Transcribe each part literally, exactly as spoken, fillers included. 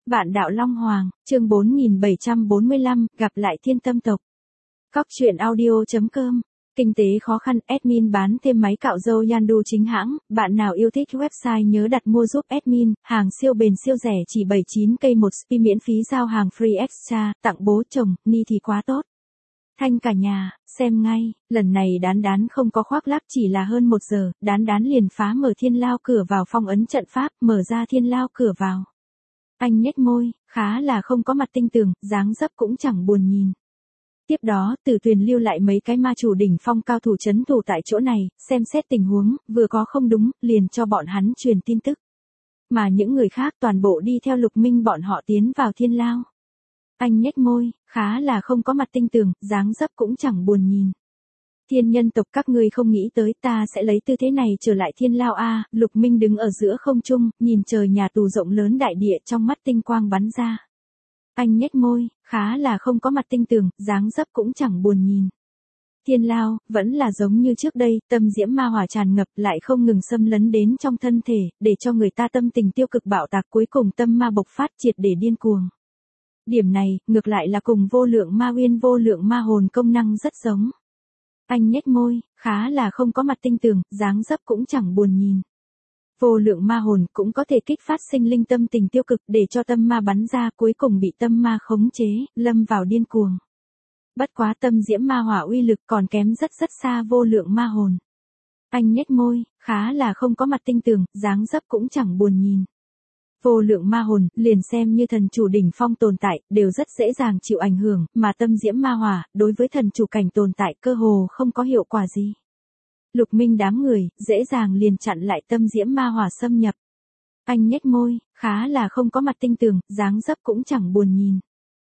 Bạn đạo Long Hoàng, chương bốn nghìn bảy trăm bốn mươi lăm, gặp lại thiên tâm tộc. Cóc truyện audio chấm com. Kinh tế khó khăn, admin bán thêm máy cạo râu Yandu chính hãng, bạn nào yêu thích website nhớ đặt mua giúp admin, hàng siêu bền siêu rẻ chỉ bảy mươi chín cây một spi miễn phí giao hàng free extra, tặng bố chồng, ni thì quá tốt. Thanh cả nhà, xem ngay, lần này đán đán không có khoác lác chỉ là hơn một giờ, đán đán liền phá mở thiên lao cửa vào phong ấn trận pháp, mở ra thiên lao cửa vào. Anh nhếch môi, khá là không có mặt tinh tường, dáng dấp cũng chẳng buồn nhìn. Tiếp đó, Từ Tuyền lưu lại mấy cái ma chủ đỉnh phong cao thủ trấn thủ tại chỗ này, xem xét tình huống, vừa có không đúng, liền cho bọn hắn truyền tin tức. Mà những người khác toàn bộ đi theo Lục Minh bọn họ tiến vào thiên lao. Anh nhếch môi, khá là không có mặt tinh tường, dáng dấp cũng chẳng buồn nhìn. Thiên nhân tộc các ngươi không nghĩ tới ta sẽ lấy tư thế này trở lại thiên lao a. Lục Minh đứng ở giữa không trung, nhìn trời nhà tù rộng lớn đại địa trong mắt tinh quang bắn ra. Anh nhếch môi, khá là không có mặt tinh tường, dáng dấp cũng chẳng buồn nhìn. Thiên lao, vẫn là giống như trước đây, tâm diễm ma hỏa tràn ngập lại không ngừng xâm lấn đến trong thân thể, để cho người ta tâm tình tiêu cực bạo tạc cuối cùng tâm ma bộc phát triệt để điên cuồng. Điểm này, ngược lại là cùng vô lượng ma uyên vô lượng ma hồn công năng rất giống. Anh nhếch môi, khá là không có mặt tinh tường, dáng dấp cũng chẳng buồn nhìn. Vô lượng ma hồn cũng có thể kích phát sinh linh tâm tình tiêu cực để cho tâm ma bắn ra cuối cùng bị tâm ma khống chế, lâm vào điên cuồng. Bất quá tâm diễm ma hỏa uy lực còn kém rất rất xa vô lượng ma hồn. Anh nhếch môi, khá là không có mặt tinh tường, dáng dấp cũng chẳng buồn nhìn. Vô lượng ma hồn, liền xem như thần chủ đỉnh phong tồn tại, đều rất dễ dàng chịu ảnh hưởng, mà tâm diễm ma hỏa, đối với thần chủ cảnh tồn tại cơ hồ không có hiệu quả gì. Lục Minh đám người, dễ dàng liền chặn lại tâm diễm ma hỏa xâm nhập. Anh nhếch môi, khá là không có mặt tinh tường, dáng dấp cũng chẳng buồn nhìn.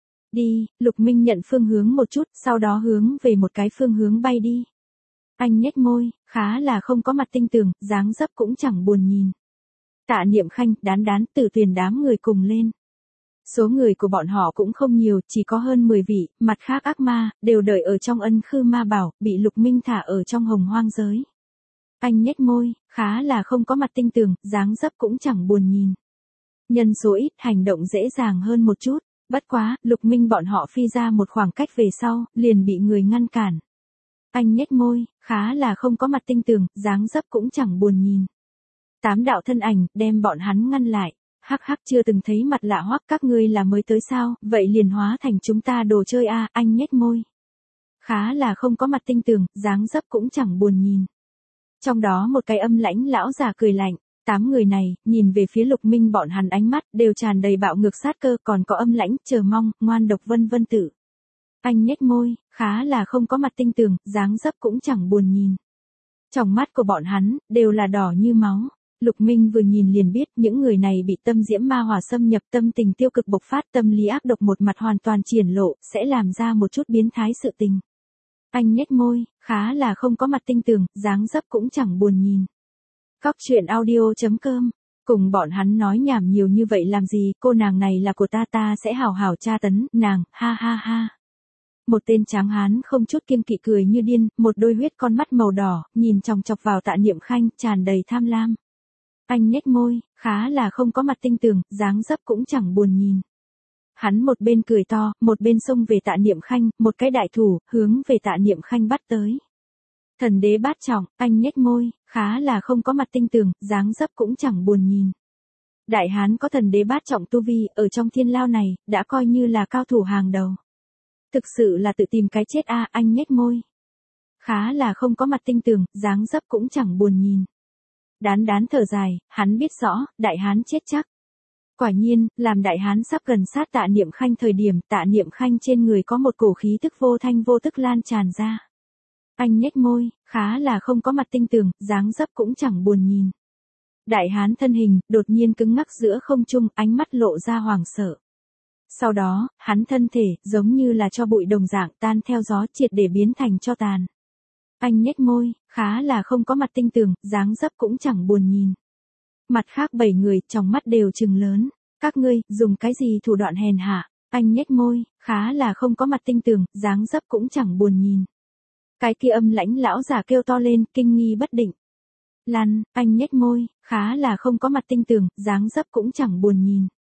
Đi, Lục Minh nhận phương hướng một chút, sau đó hướng về một cái phương hướng bay đi. Anh nhếch môi, khá là không có mặt tinh tường, dáng dấp cũng chẳng buồn nhìn. Tạ Niệm Khanh, đán đán, Từ Tuyền đám người cùng lên. Số người của bọn họ cũng không nhiều, chỉ có hơn mười vị, mặt khác ác ma, đều đợi ở trong ân khư ma bảo, bị Lục Minh thả ở trong hồng hoang giới. Anh nhếch môi, khá là không có mặt tinh tường, dáng dấp cũng chẳng buồn nhìn. Nhân số ít, hành động dễ dàng hơn một chút, bất quá, Lục Minh bọn họ phi ra một khoảng cách về sau, liền bị người ngăn cản. Anh nhếch môi, khá là không có mặt tinh tường, dáng dấp cũng chẳng buồn nhìn. Tám đạo thân ảnh, đem bọn hắn ngăn lại. Hắc hắc, chưa từng thấy mặt lạ hoắc, các ngươi là mới tới sao, vậy liền hóa thành chúng ta đồ chơi a. Anh nhếch môi. Khá là không có mặt tinh tường, dáng dấp cũng chẳng buồn nhìn. Trong đó một cái âm lãnh lão già cười lạnh. Tám người này, nhìn về phía Lục Minh bọn hắn ánh mắt, đều tràn đầy bạo ngược sát cơ, còn có âm lãnh, chờ mong, ngoan độc vân vân tử. Anh nhếch môi, khá là không có mặt tinh tường, dáng dấp cũng chẳng buồn nhìn. Trong mắt của bọn hắn, đều là đỏ như máu. Lục Minh vừa nhìn liền biết những người này bị tâm diễm ma hỏa xâm nhập, tâm tình tiêu cực bộc phát, tâm lý ác độc một mặt hoàn toàn triển lộ, sẽ làm ra một chút biến thái sự tình. Anh nhếch môi, khá là không có mặt tinh tường, dáng dấp cũng chẳng buồn nhìn. Cóc truyện audio chấm com. Cùng bọn hắn nói nhảm nhiều như vậy làm gì, cô nàng này là của ta, ta sẽ hảo hảo tra tấn, nàng, ha ha ha. Một tên tráng hán không chút kiêng kỵ cười như điên, một đôi huyết con mắt màu đỏ, nhìn chòng chọc vào Tạ Niệm Khanh, tràn đầy tham lam. Anh nhếch môi, khá là không có mặt tinh tường, dáng dấp cũng chẳng buồn nhìn. Hắn một bên cười to, một bên xông về Tạ Niệm Khanh, một cái đại thủ, hướng về Tạ Niệm Khanh bắt tới. Thần đế bát trọng, anh nhếch môi, khá là không có mặt tinh tường, dáng dấp cũng chẳng buồn nhìn. Đại hán có thần đế bát trọng tu vi, ở trong thiên lao này, đã coi như là cao thủ hàng đầu. Thực sự là tự tìm cái chết a. Anh nhếch môi. Khá là không có mặt tinh tường, dáng dấp cũng chẳng buồn nhìn. Đán đán thở dài, hắn biết rõ, đại hán chết chắc. Quả nhiên, làm đại hán sắp gần sát Tạ Niệm Khanh thời điểm, Tạ Niệm Khanh trên người có một cổ khí tức vô thanh vô tức lan tràn ra. Anh nhếch môi, khá là không có mặt tinh tường, dáng dấp cũng chẳng buồn nhìn. Đại hán thân hình, đột nhiên cứng ngắc giữa không trung, ánh mắt lộ ra hoảng sợ. Sau đó, hắn thân thể, giống như là tro bụi đồng dạng tan theo gió triệt để biến thành tro tàn. Anh nhếch môi, khá là không có mặt tinh tường, dáng dấp cũng chẳng buồn nhìn. Mặt khác bảy người, trong mắt đều trừng lớn. Các ngươi, dùng cái gì thủ đoạn hèn hạ? Anh nhếch môi, khá là không có mặt tinh tường, dáng dấp cũng chẳng buồn nhìn. Cái kia âm lãnh lão già kêu to lên, kinh nghi bất định. Lăn, anh nhếch môi, khá là không có mặt tinh tường, dáng dấp cũng chẳng buồn nhìn.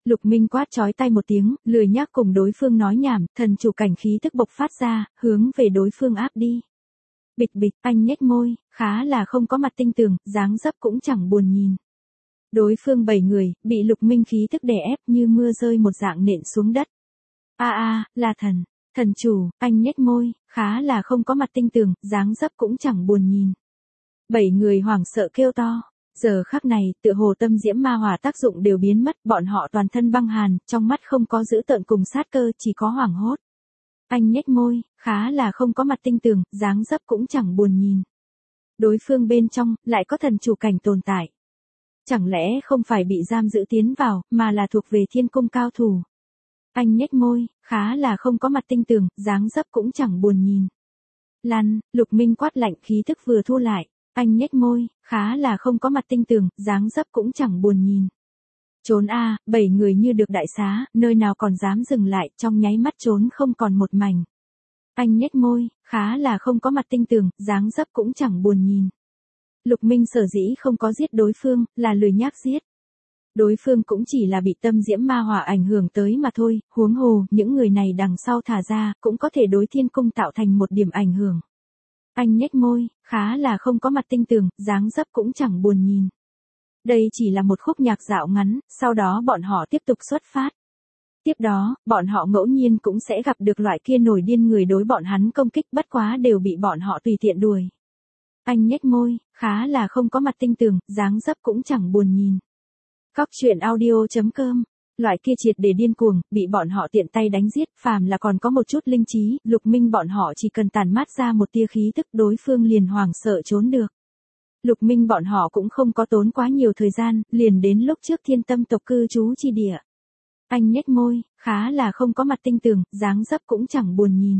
Lục Minh quát chói tai một tiếng, lười nhác cùng đối phương nói nhảm, thần chủ cảnh khí tức bộc phát ra, hướng về đối phương áp đi. Bịch bịch, anh nhếch môi, khá là không có mặt tinh tường, dáng dấp cũng chẳng buồn nhìn. Đối phương bảy người, bị Lục Minh khí tức đè ép như mưa rơi một dạng nện xuống đất. A a, là thần, thần chủ, anh nhếch môi, khá là không có mặt tinh tường, dáng dấp cũng chẳng buồn nhìn. Bảy người hoảng sợ kêu to. Giờ khắc này, tựa hồ tâm diễm ma hỏa tác dụng đều biến mất, bọn họ toàn thân băng hàn, trong mắt không có dữ tợn cùng sát cơ, chỉ có hoảng hốt. Anh nhếch môi, khá là không có mặt tinh tường, dáng dấp cũng chẳng buồn nhìn. Đối phương bên trong, lại có thần chủ cảnh tồn tại. Chẳng lẽ không phải bị giam giữ tiến vào, mà là thuộc về thiên cung cao thủ. Anh nhếch môi, khá là không có mặt tinh tường, dáng dấp cũng chẳng buồn nhìn. Lăn, Lục Minh quát lạnh khí thức vừa thu lại. Anh nhếch môi, khá là không có mặt tinh tường, dáng dấp cũng chẳng buồn nhìn. Trốn a, bảy người như được đại xá, nơi nào còn dám dừng lại, trong nháy mắt trốn không còn một mảnh. Anh nhếch môi, khá là không có mặt tinh tường, dáng dấp cũng chẳng buồn nhìn. Lục Minh sở dĩ không có giết đối phương, là lười nhác giết. Đối phương cũng chỉ là bị tâm diễm ma hỏa ảnh hưởng tới mà thôi, huống hồ, những người này đằng sau thả ra, cũng có thể đối thiên cung tạo thành một điểm ảnh hưởng. Anh nhếch môi, khá là không có mặt tinh tường, dáng dấp cũng chẳng buồn nhìn. Đây chỉ là một khúc nhạc dạo ngắn, sau đó bọn họ tiếp tục xuất phát. Tiếp đó, bọn họ ngẫu nhiên cũng sẽ gặp được loại kia nổi điên người đối bọn hắn công kích, bất quá đều bị bọn họ tùy tiện đuổi. Anh nhếch môi, khá là không có mặt tinh tường, dáng dấp cũng chẳng buồn nhìn. Cóc truyện audio chấm com. Loại kia triệt để điên cuồng, bị bọn họ tiện tay đánh giết, phàm là còn có một chút linh trí, Lục Minh bọn họ chỉ cần tàn mát ra một tia khí tức đối phương liền hoảng sợ trốn được. Lục Minh bọn họ cũng không có tốn quá nhiều thời gian, liền đến lúc trước thiên tâm tộc cư trú chi địa. Anh nhếch môi, khá là không có mặt tinh tường, dáng dấp cũng chẳng buồn nhìn.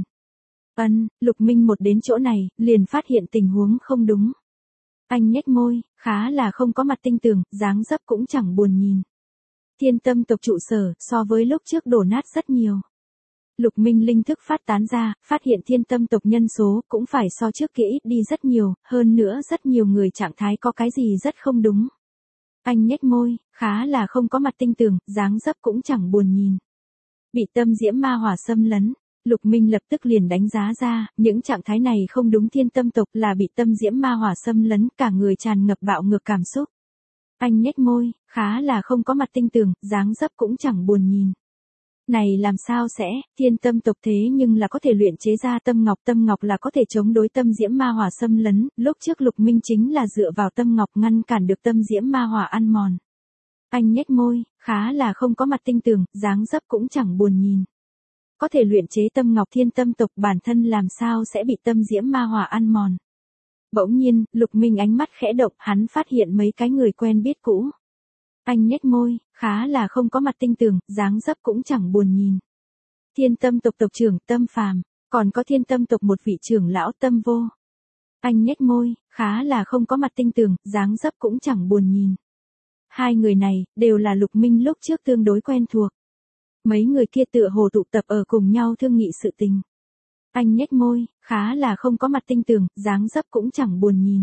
Ân, Lục Minh một đến chỗ này, liền phát hiện tình huống không đúng. Anh nhếch môi, khá là không có mặt tinh tường, dáng dấp cũng chẳng buồn nhìn. Thiên tâm tộc trụ sở, so với lúc trước đổ nát rất nhiều. Lục Minh linh thức phát tán ra, phát hiện thiên tâm tộc nhân số, cũng phải so trước kia ít đi rất nhiều, hơn nữa rất nhiều người trạng thái có cái gì rất không đúng. Anh nhếch môi, khá là không có mặt tinh tường, dáng dấp cũng chẳng buồn nhìn. Bị tâm diễm ma hỏa xâm lấn, Lục Minh lập tức liền đánh giá ra, những trạng thái này không đúng thiên tâm tộc là bị tâm diễm ma hỏa xâm lấn, cả người tràn ngập bạo ngược cảm xúc. Anh nhếch môi, khá là không có mặt tinh tường, dáng dấp cũng chẳng buồn nhìn. Này làm sao sẽ, thiên tâm tộc thế nhưng là có thể luyện chế ra tâm ngọc, tâm ngọc là có thể chống đối tâm diễm ma hỏa xâm lấn, lúc trước Lục Minh chính là dựa vào tâm ngọc ngăn cản được tâm diễm ma hỏa ăn mòn. Anh nhếch môi, khá là không có mặt tinh tường, dáng dấp cũng chẳng buồn nhìn. Có thể luyện chế tâm ngọc thiên tâm tộc bản thân làm sao sẽ bị tâm diễm ma hỏa ăn mòn. Bỗng nhiên, Lục Minh ánh mắt khẽ động, hắn phát hiện mấy cái người quen biết cũ. Anh nhếch môi, khá là không có mặt tinh tường, dáng dấp cũng chẳng buồn nhìn. Thiên tâm tộc tộc trưởng Tâm Phàm, còn có thiên tâm tộc một vị trưởng lão Tâm Vô. Anh nhếch môi, khá là không có mặt tinh tường, dáng dấp cũng chẳng buồn nhìn. Hai người này, đều là Lục Minh lúc trước tương đối quen thuộc. Mấy người kia tựa hồ tụ tập ở cùng nhau thương nghị sự tình. Anh nhếch môi, khá là không có mặt tinh tường, dáng dấp cũng chẳng buồn nhìn.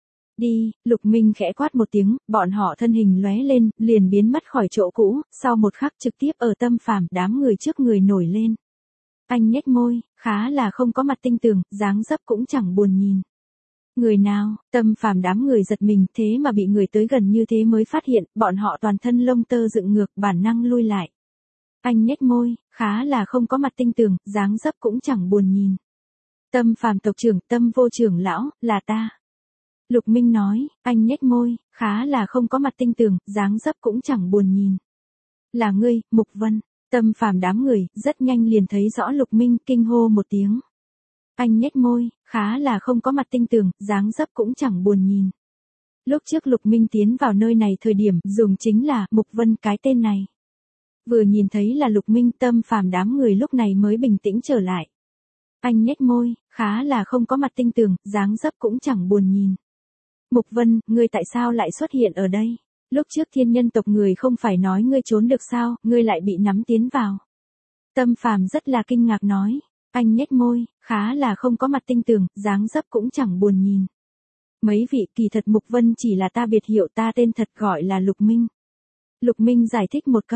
Đi, Lục Minh khẽ quát một tiếng, bọn họ thân hình lóe lên, liền biến mất khỏi chỗ cũ, sau một khắc trực tiếp ở Tâm Phàm, đám người trước người nổi lên. Anh nhếch môi, khá là không có mặt tinh tường, dáng dấp cũng chẳng buồn nhìn. Người nào, Tâm Phàm đám người giật mình, thế mà bị người tới gần như thế mới phát hiện, bọn họ toàn thân lông tơ dựng ngược, bản năng lui lại. Anh nhếch môi, khá là không có mặt tinh tường, dáng dấp cũng chẳng buồn nhìn. Tâm Phàm tộc trưởng, Tâm Vô trưởng lão, là ta. Lục Minh nói, anh nhếch môi, khá là không có mặt tinh tường, dáng dấp cũng chẳng buồn nhìn. Là ngươi, Mục Vân. Tâm Phàm đám người, rất nhanh liền thấy rõ Lục Minh, kinh hô một tiếng. Anh nhếch môi, khá là không có mặt tinh tường, dáng dấp cũng chẳng buồn nhìn. Lúc trước Lục Minh tiến vào nơi này thời điểm, dùng chính là, Mục Vân cái tên này. Vừa nhìn thấy là Lục Minh, Tâm Phàm đám người lúc này mới bình tĩnh trở lại. Anh nhếch môi, khá là không có mặt tinh tường, dáng dấp cũng chẳng buồn nhìn. Mục Vân, ngươi tại sao lại xuất hiện ở đây? Lúc trước thiên nhân tộc người không phải nói ngươi trốn được sao, ngươi lại bị nắm tiến vào. Tâm Phàm rất là kinh ngạc nói. Anh nhếch môi, khá là không có mặt tinh tường, dáng dấp cũng chẳng buồn nhìn. Mấy vị, kỳ thật Mục Vân chỉ là ta biệt hiệu, ta tên thật gọi là Lục Minh. Lục Minh giải thích một câu.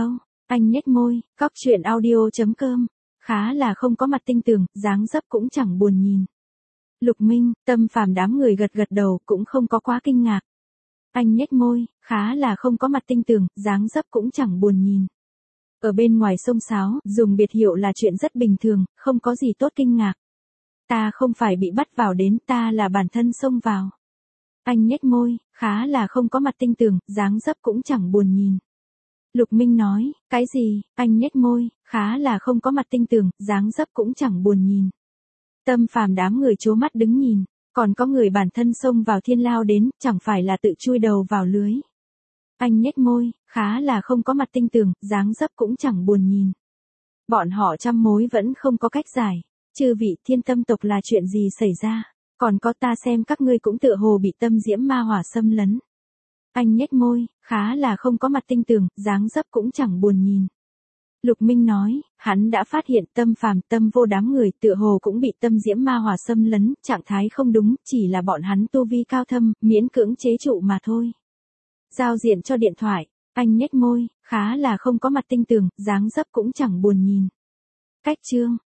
Anh nhếch môi, cóc truyện audio.com. Khá là không có mặt tinh tường, dáng dấp cũng chẳng buồn nhìn. Lục Minh, Tâm Phàm đám người gật gật đầu cũng không có quá kinh ngạc. Anh nhếch môi, khá là không có mặt tinh tường, dáng dấp cũng chẳng buồn nhìn. Ở bên ngoài xông xáo, dùng biệt hiệu là chuyện rất bình thường, không có gì tốt kinh ngạc. Ta không phải bị bắt vào đến, ta là bản thân xông vào. Anh nhếch môi, khá là không có mặt tinh tường, dáng dấp cũng chẳng buồn nhìn. Lục Minh nói, cái gì? Anh nhếch môi, khá là không có mặt tinh tường, dáng dấp cũng chẳng buồn nhìn. Tâm Phàm đám người trố mắt đứng nhìn, còn có người bản thân xông vào thiên lao đến, chẳng phải là tự chui đầu vào lưới. Anh nhếch môi, khá là không có mặt tinh tường, dáng dấp cũng chẳng buồn nhìn. Bọn họ trăm mối vẫn không có cách giải. Chư vị, Thiên Tâm tộc là chuyện gì xảy ra? Còn có ta xem các ngươi cũng tựa hồ bị tâm diễm ma hỏa xâm lấn. Anh nhếch môi, khá là không có mặt tinh tường, dáng dấp cũng chẳng buồn nhìn. Lục Minh nói, hắn đã phát hiện Tâm Phàm, Tâm Vô đám người tựa hồ cũng bị tâm diễm ma hỏa xâm lấn, trạng thái không đúng, chỉ là bọn hắn tu vi cao thâm, miễn cưỡng chế trụ mà thôi. Giao diện cho điện thoại, anh nhếch môi, khá là không có mặt tinh tường, dáng dấp cũng chẳng buồn nhìn. Cách chương